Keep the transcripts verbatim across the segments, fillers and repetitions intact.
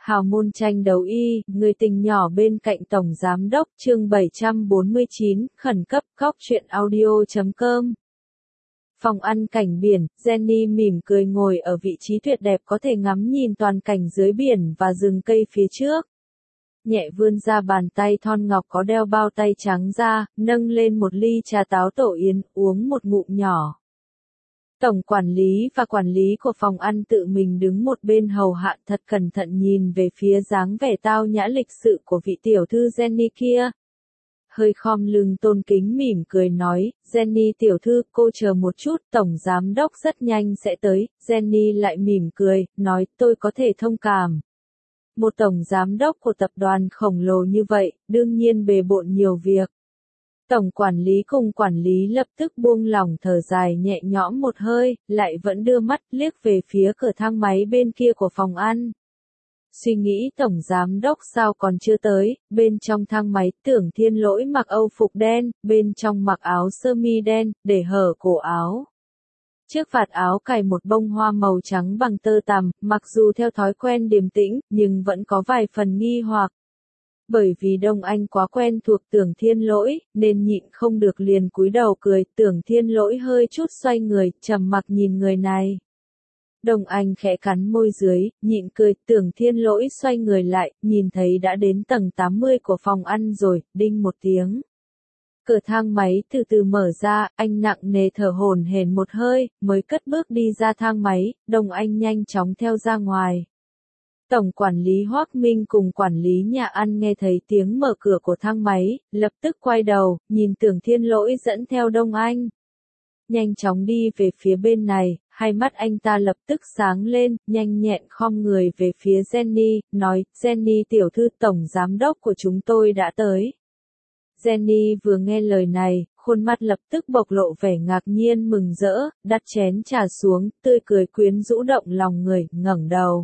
Hào môn tranh đấu y, người tình nhỏ bên cạnh Tổng Giám đốc, chương bảy trăm bốn mươi chín, khẩn cấp, góc truyện audio chấm com. Phòng ăn cảnh biển, Jenny mỉm cười ngồi ở vị trí tuyệt đẹp có thể ngắm nhìn toàn cảnh dưới biển và rừng cây phía trước. Nhẹ vươn ra bàn tay thon ngọc có đeo bao tay trắng ra, nâng lên một ly trà táo tổ yến, uống một ngụm nhỏ. Tổng quản lý và quản lý của phòng ăn tự mình đứng một bên hầu hạ thật cẩn thận nhìn về phía dáng vẻ tao nhã lịch sự của vị tiểu thư Jenny kia. Hơi khom lưng tôn kính mỉm cười nói, Jenny tiểu thư, cô chờ một chút, tổng giám đốc rất nhanh sẽ tới. Jenny lại mỉm cười, nói, tôi có thể thông cảm. Một tổng giám đốc của tập đoàn khổng lồ như vậy, đương nhiên bề bộn nhiều việc. Tổng quản lý cùng quản lý lập tức buông lỏng thở dài nhẹ nhõm một hơi, lại vẫn đưa mắt liếc về phía cửa thang máy bên kia của phòng ăn. Suy nghĩ tổng giám đốc sao còn chưa tới, bên trong thang máy Tưởng Thiên Lỗi mặc âu phục đen, bên trong mặc áo sơ mi đen, để hở cổ áo. Chiếc vạt áo cài một bông hoa màu trắng bằng tơ tằm, mặc dù theo thói quen điềm tĩnh, nhưng vẫn có vài phần nghi hoặc. Bởi vì Đông Anh quá quen thuộc Tưởng Thiên Lỗi, nên nhịn không được liền cúi đầu cười, Tưởng Thiên Lỗi hơi chút xoay người, trầm mặc nhìn người này. Đông Anh khẽ cắn môi dưới, nhịn cười, Tưởng Thiên Lỗi xoay người lại, nhìn thấy đã đến tầng tám mươi của phòng ăn rồi, đinh một tiếng. Cửa thang máy từ từ mở ra, anh nặng nề thở hổn hển một hơi, mới cất bước đi ra thang máy, Đông Anh nhanh chóng theo ra ngoài. Tổng quản lý Hoắc Minh cùng quản lý nhà ăn nghe thấy tiếng mở cửa của thang máy, lập tức quay đầu, nhìn Tưởng Thiên Lỗi dẫn theo Đông Anh. Nhanh chóng đi về phía bên này, hai mắt anh ta lập tức sáng lên, nhanh nhẹn khom người về phía Jenny, nói, Jenny tiểu thư tổng giám đốc của chúng tôi đã tới. Jenny vừa nghe lời này, khuôn mặt lập tức bộc lộ vẻ ngạc nhiên mừng rỡ, đặt chén trà xuống, tươi cười quyến rũ động lòng người, ngẩng đầu.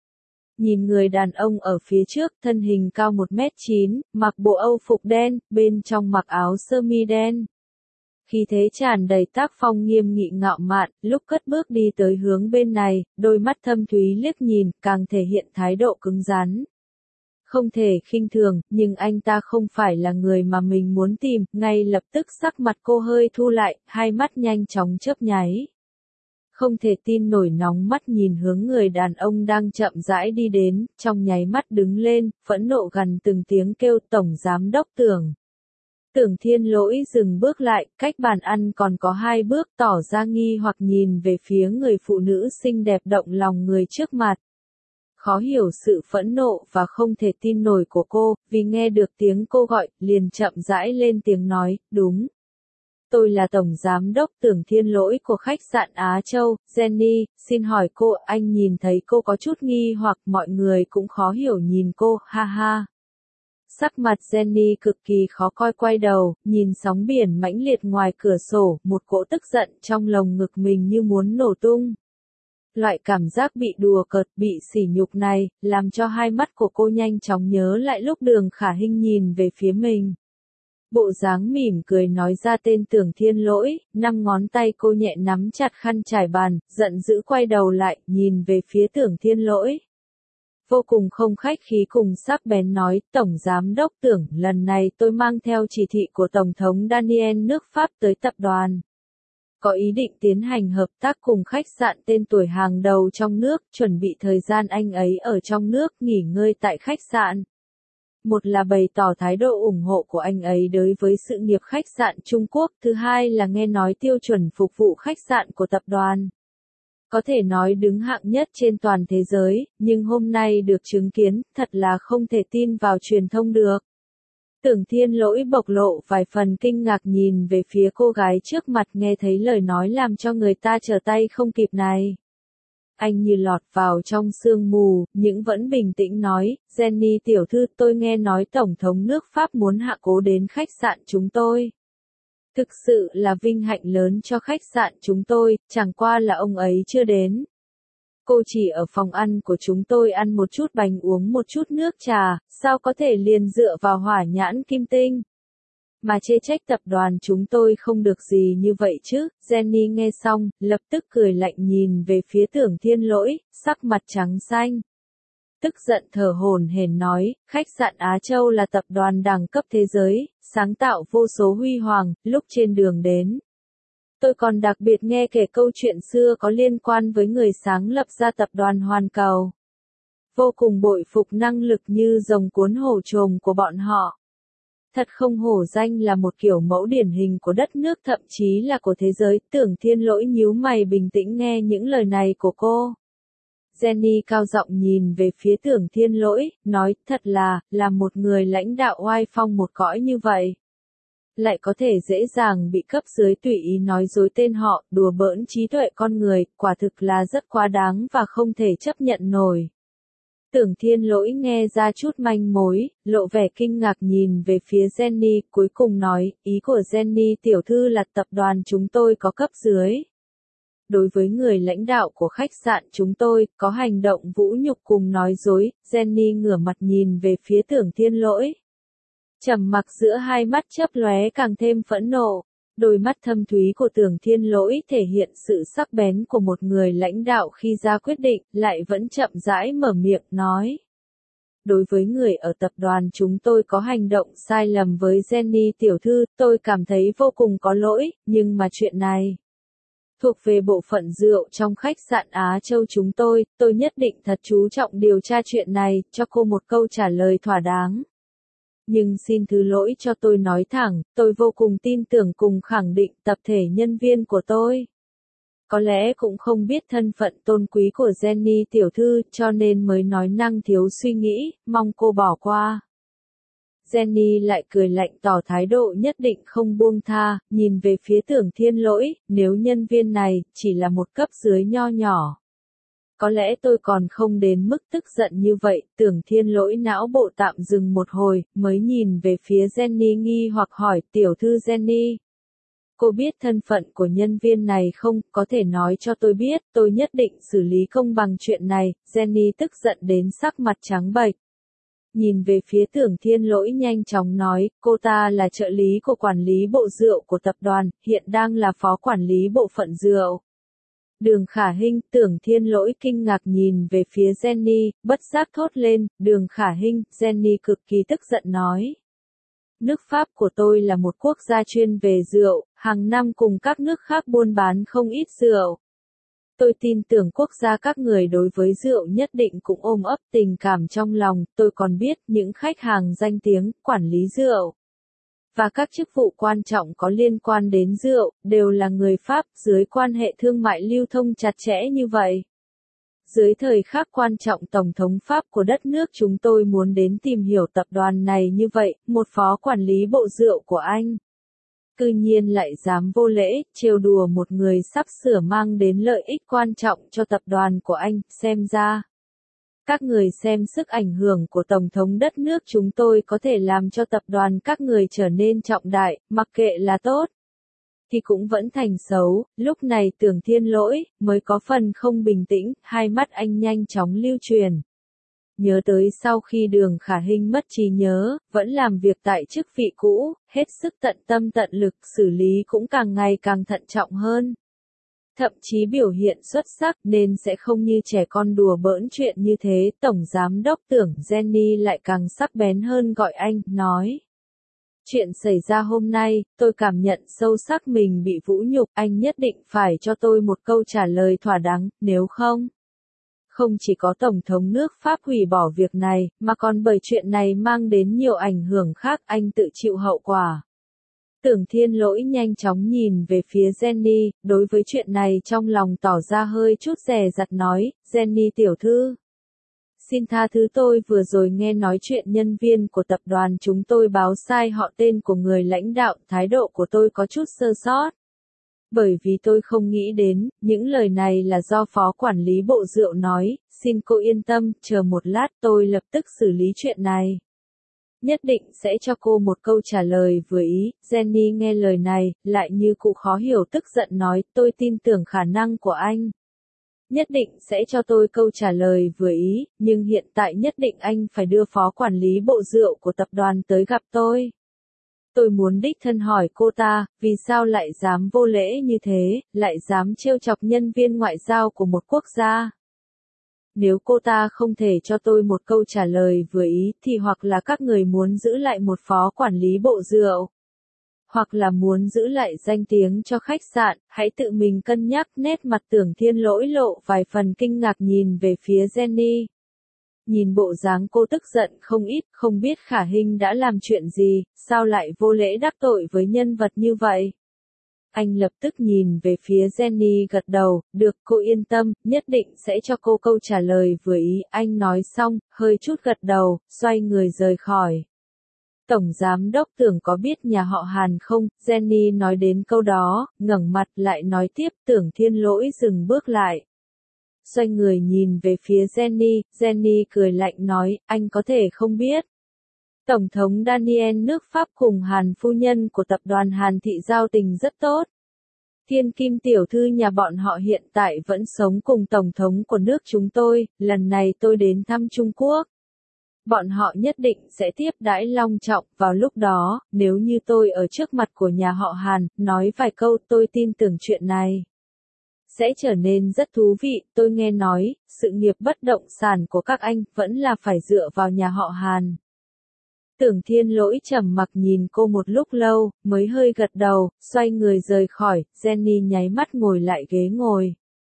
Nhìn người đàn ông ở phía trước, thân hình cao một mét chín, mặc bộ âu phục đen, bên trong mặc áo sơ mi đen. Khi thế tràn đầy tác phong nghiêm nghị ngạo mạn, lúc cất bước đi tới hướng bên này, đôi mắt thâm thúy liếc nhìn, càng thể hiện thái độ cứng rắn. Không thể khinh thường, nhưng anh ta không phải là người mà mình muốn tìm, ngay lập tức sắc mặt cô hơi thu lại, hai mắt nhanh chóng chớp nháy. Không thể tin nổi nóng mắt nhìn hướng người đàn ông đang chậm rãi đi đến, trong nháy mắt đứng lên, phẫn nộ gần từng tiếng kêu tổng giám đốc Tưởng. Tưởng Thiên Lỗi dừng bước lại, cách bàn ăn còn có hai bước tỏ ra nghi hoặc nhìn về phía người phụ nữ xinh đẹp động lòng người trước mặt. Khó hiểu sự phẫn nộ và không thể tin nổi của cô, vì nghe được tiếng cô gọi, liền chậm rãi lên tiếng nói, đúng. Tôi là Tổng Giám đốc Tưởng Thiên Lỗi của khách sạn Á Châu, Jenny, xin hỏi cô, anh nhìn thấy cô có chút nghi hoặc mọi người cũng khó hiểu nhìn cô, ha ha. Sắc mặt Jenny cực kỳ khó coi quay đầu, nhìn sóng biển mãnh liệt ngoài cửa sổ, một cỗ tức giận trong lồng ngực mình như muốn nổ tung. Loại cảm giác bị đùa cợt, bị sỉ nhục này, làm cho hai mắt của cô nhanh chóng nhớ lại lúc Đường Khả Hinh nhìn về phía mình. Bộ dáng mỉm cười nói ra tên Tưởng Thiên Lỗi, năm ngón tay cô nhẹ nắm chặt khăn trải bàn, giận dữ quay đầu lại, nhìn về phía Tưởng Thiên Lỗi. Vô cùng không khách khí cùng sắc bén nói, Tổng Giám đốc Tưởng, lần này tôi mang theo chỉ thị của Tổng thống Daniel nước Pháp tới tập đoàn. Có ý định tiến hành hợp tác cùng khách sạn tên tuổi hàng đầu trong nước, chuẩn bị thời gian anh ấy ở trong nước nghỉ ngơi tại khách sạn. Một là bày tỏ thái độ ủng hộ của anh ấy đối với sự nghiệp khách sạn Trung Quốc, thứ hai là nghe nói tiêu chuẩn phục vụ khách sạn của tập đoàn. Có thể nói đứng hạng nhất trên toàn thế giới, nhưng hôm nay được chứng kiến, thật là không thể tin vào truyền thông được. Tưởng Thiên Lỗi bộc lộ vài phần kinh ngạc nhìn về phía cô gái trước mặt nghe thấy lời nói làm cho người ta trở tay không kịp này. Anh như lọt vào trong sương mù, nhưng vẫn bình tĩnh nói, Jenny tiểu thư tôi nghe nói Tổng thống nước Pháp muốn hạ cố đến khách sạn chúng tôi. Thực sự là vinh hạnh lớn cho khách sạn chúng tôi, chẳng qua là ông ấy chưa đến. Cô chỉ ở phòng ăn của chúng tôi ăn một chút bánh uống một chút nước trà, sao có thể liền dựa vào hỏa nhãn kim tinh. Mà chê trách tập đoàn chúng tôi không được gì như vậy chứ, Jenny nghe xong, lập tức cười lạnh nhìn về phía Tưởng Thiên Lỗi, sắc mặt trắng xanh. tức giận thở hổn hển nói, khách sạn Á Châu là tập đoàn đẳng cấp thế giới, sáng tạo vô số huy hoàng, lúc trên đường đến. Tôi còn đặc biệt nghe kể câu chuyện xưa có liên quan với người sáng lập ra tập đoàn Hoàn Cầu. Vô cùng bội phục năng lực như rồng cuốn hổ trồm của bọn họ. Thật không hổ danh là một kiểu mẫu điển hình của đất nước thậm chí là của thế giới. Tưởng Thiên Lỗi nhíu mày bình tĩnh nghe những lời này của cô. Jenny cao giọng nhìn về phía Tưởng Thiên Lỗi, nói, thật là, là một người lãnh đạo oai phong một cõi như vậy. Lại có thể dễ dàng bị cấp dưới tùy ý nói dối tên họ, đùa bỡn trí tuệ con người, quả thực là rất quá đáng và không thể chấp nhận nổi. Tưởng Thiên Lỗi nghe ra chút manh mối, lộ vẻ kinh ngạc nhìn về phía Jenny, cuối cùng nói, ý của Jenny tiểu thư là tập đoàn chúng tôi có cấp dưới. Đối với người lãnh đạo của khách sạn chúng tôi, có hành động vũ nhục cùng nói dối, Jenny ngửa mặt nhìn về phía Tưởng Thiên Lỗi. Trầm mặc giữa hai mắt chớp lóe càng thêm phẫn nộ. Đôi mắt thâm thúy của Tưởng Thiên Lỗi thể hiện sự sắc bén của một người lãnh đạo khi ra quyết định, lại vẫn chậm rãi mở miệng nói. Đối với người ở tập đoàn chúng tôi có hành động sai lầm với Jenny tiểu thư, tôi cảm thấy vô cùng có lỗi, nhưng mà chuyện này thuộc về bộ phận rượu trong khách sạn Á Châu chúng tôi, tôi nhất định thật chú trọng điều tra chuyện này, cho cô một câu trả lời thỏa đáng. Nhưng xin thứ lỗi cho tôi nói thẳng, tôi vô cùng tin tưởng cùng khẳng định tập thể nhân viên của tôi. Có lẽ cũng không biết thân phận tôn quý của Jenny tiểu thư cho nên mới nói năng thiếu suy nghĩ, mong cô bỏ qua. Jenny lại cười lạnh tỏ thái độ nhất định không buông tha, nhìn về phía Tưởng Thiên Lỗi, nếu nhân viên này chỉ là một cấp dưới nho nhỏ. Có lẽ tôi còn không đến mức tức giận như vậy, Tưởng Thiên Lỗi não bộ tạm dừng một hồi, mới nhìn về phía Jenny nghi hoặc hỏi, tiểu thư Jenny. Cô biết thân phận của nhân viên này không, có thể nói cho tôi biết, tôi nhất định xử lý công bằng chuyện này, Jenny tức giận đến sắc mặt trắng bệch. Nhìn về phía Tưởng Thiên Lỗi nhanh chóng nói, cô ta là trợ lý của quản lý bộ rượu của tập đoàn, hiện đang là phó quản lý bộ phận rượu. Đường Khả Hinh, Tưởng Thiên Lỗi kinh ngạc nhìn về phía Jenny, bất giác thốt lên, Đường Khả Hinh, Jenny cực kỳ tức giận nói. Nước Pháp của tôi là một quốc gia chuyên về rượu, hàng năm cùng các nước khác buôn bán không ít rượu. Tôi tin tưởng quốc gia các người đối với rượu nhất định cũng ôm ấp tình cảm trong lòng, tôi còn biết những khách hàng danh tiếng, quản lý rượu. Và các chức vụ quan trọng có liên quan đến rượu, đều là người Pháp, dưới quan hệ thương mại lưu thông chặt chẽ như vậy. Dưới thời khắc quan trọng Tổng thống Pháp của đất nước chúng tôi muốn đến tìm hiểu tập đoàn này như vậy, một phó quản lý bộ rượu của anh. Cư nhiên lại dám vô lễ, trêu đùa một người sắp sửa mang đến lợi ích quan trọng cho tập đoàn của anh, xem ra. Các người xem sức ảnh hưởng của Tổng thống đất nước chúng tôi có thể làm cho tập đoàn các người trở nên trọng đại, mặc kệ là tốt. Thì cũng vẫn thành xấu, lúc này Tưởng Thiên Lỗi, mới có phần không bình tĩnh, hai mắt anh nhanh chóng lưu truyền. Nhớ tới sau khi Đường Khả Hinh mất trí nhớ, vẫn làm việc tại chức vị cũ, hết sức tận tâm tận lực, xử lý cũng càng ngày càng thận trọng hơn. Thậm chí biểu hiện xuất sắc nên sẽ không như trẻ con đùa bỡn chuyện như thế. Tổng Giám đốc Tưởng Jenny lại càng sắc bén hơn gọi anh, nói. Chuyện xảy ra hôm nay, tôi cảm nhận sâu sắc mình bị vũ nhục, anh nhất định phải cho tôi một câu trả lời thỏa đáng, nếu không. Không chỉ có Tổng thống nước Pháp hủy bỏ việc này, mà còn bởi chuyện này mang đến nhiều ảnh hưởng khác, anh tự chịu hậu quả. Tưởng Thiên Lỗi nhanh chóng nhìn về phía Jenny, đối với chuyện này trong lòng tỏ ra hơi chút dè dặt nói, Jenny tiểu thư. Xin tha thứ tôi vừa rồi nghe nói chuyện nhân viên của tập đoàn chúng tôi báo sai họ tên của người lãnh đạo, thái độ của tôi có chút sơ sót. Bởi vì tôi không nghĩ đến, những lời này là do phó quản lý bộ rượu nói, xin cô yên tâm, chờ một lát tôi lập tức xử lý chuyện này. Nhất định sẽ cho cô một câu trả lời vừa ý. Jenny nghe lời này, lại như cụ khó hiểu tức giận nói, tôi tin tưởng khả năng của anh. Nhất định sẽ cho tôi câu trả lời vừa ý, nhưng hiện tại nhất định anh phải đưa phó quản lý bộ rượu của tập đoàn tới gặp tôi. Tôi muốn đích thân hỏi cô ta, vì sao lại dám vô lễ như thế, lại dám trêu chọc nhân viên ngoại giao của một quốc gia. Nếu cô ta không thể cho tôi một câu trả lời vừa ý thì hoặc là các người muốn giữ lại một phó quản lý bộ rượu, hoặc là muốn giữ lại danh tiếng cho khách sạn, hãy tự mình cân nhắc. Nét mặt Tưởng Thiên Lỗi lộ vài phần kinh ngạc nhìn về phía Jenny. Nhìn bộ dáng cô tức giận không ít, không biết Khả Hinh đã làm chuyện gì, sao lại vô lễ đắc tội với nhân vật như vậy. Anh lập tức nhìn về phía Jenny gật đầu, được, cô yên tâm, nhất định sẽ cho cô câu trả lời vừa ý. Anh nói xong, hơi chút gật đầu, xoay người rời khỏi. Tổng giám đốc Tưởng có biết nhà họ Hàn không? Jenny nói đến câu đó, ngẩng mặt lại nói tiếp. Tưởng Thiên Lỗi dừng bước lại. Xoay người nhìn về phía Jenny, Jenny cười lạnh nói, anh có thể không biết. Tổng thống Daniel nước Pháp cùng Hàn phu nhân của tập đoàn Hàn Thị giao tình rất tốt. Thiên Kim tiểu thư nhà bọn họ hiện tại vẫn sống cùng tổng thống của nước chúng tôi, lần này tôi đến thăm Trung Quốc. Bọn họ nhất định sẽ tiếp đãi long trọng, vào lúc đó, nếu như tôi ở trước mặt của nhà họ Hàn, nói vài câu tôi tin tưởng chuyện này sẽ trở nên rất thú vị. Tôi nghe nói, sự nghiệp bất động sản của các anh vẫn là phải dựa vào nhà họ Hàn. Tưởng Thiên Lỗi trầm mặc nhìn cô một lúc lâu, mới hơi gật đầu, xoay người rời khỏi. Jenny nháy mắt ngồi lại ghế ngồi.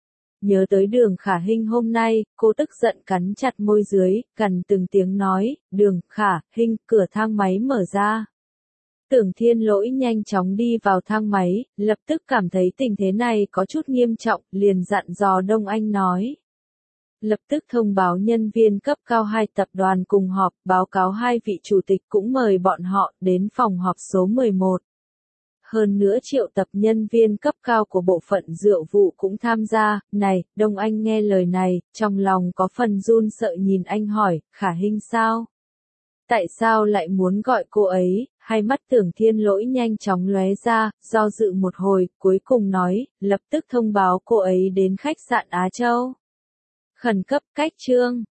Nhớ tới Đường Khả Hinh hôm nay, cô tức giận cắn chặt môi dưới, gần từng tiếng nói, Đường Khả Hinh, cửa thang máy mở ra. Tưởng Thiên Lỗi nhanh chóng đi vào thang máy, lập tức cảm thấy tình thế này có chút nghiêm trọng, liền dặn dò Đông Anh nói. Lập tức thông báo nhân viên cấp cao hai tập đoàn cùng họp, báo cáo hai vị chủ tịch cũng mời bọn họ đến phòng họp số mười một. Hơn nữa triệu tập nhân viên cấp cao của bộ phận rượu vụ cũng tham gia. Này, Đông Anh nghe lời này, trong lòng có phần run sợ nhìn anh hỏi, Khả Hinh sao? Tại sao lại muốn gọi cô ấy? Hai mắt Tưởng Thiên Lỗi nhanh chóng lóe ra, do dự một hồi, cuối cùng nói, lập tức thông báo cô ấy đến khách sạn Á Châu. Khẩn cấp cách chương.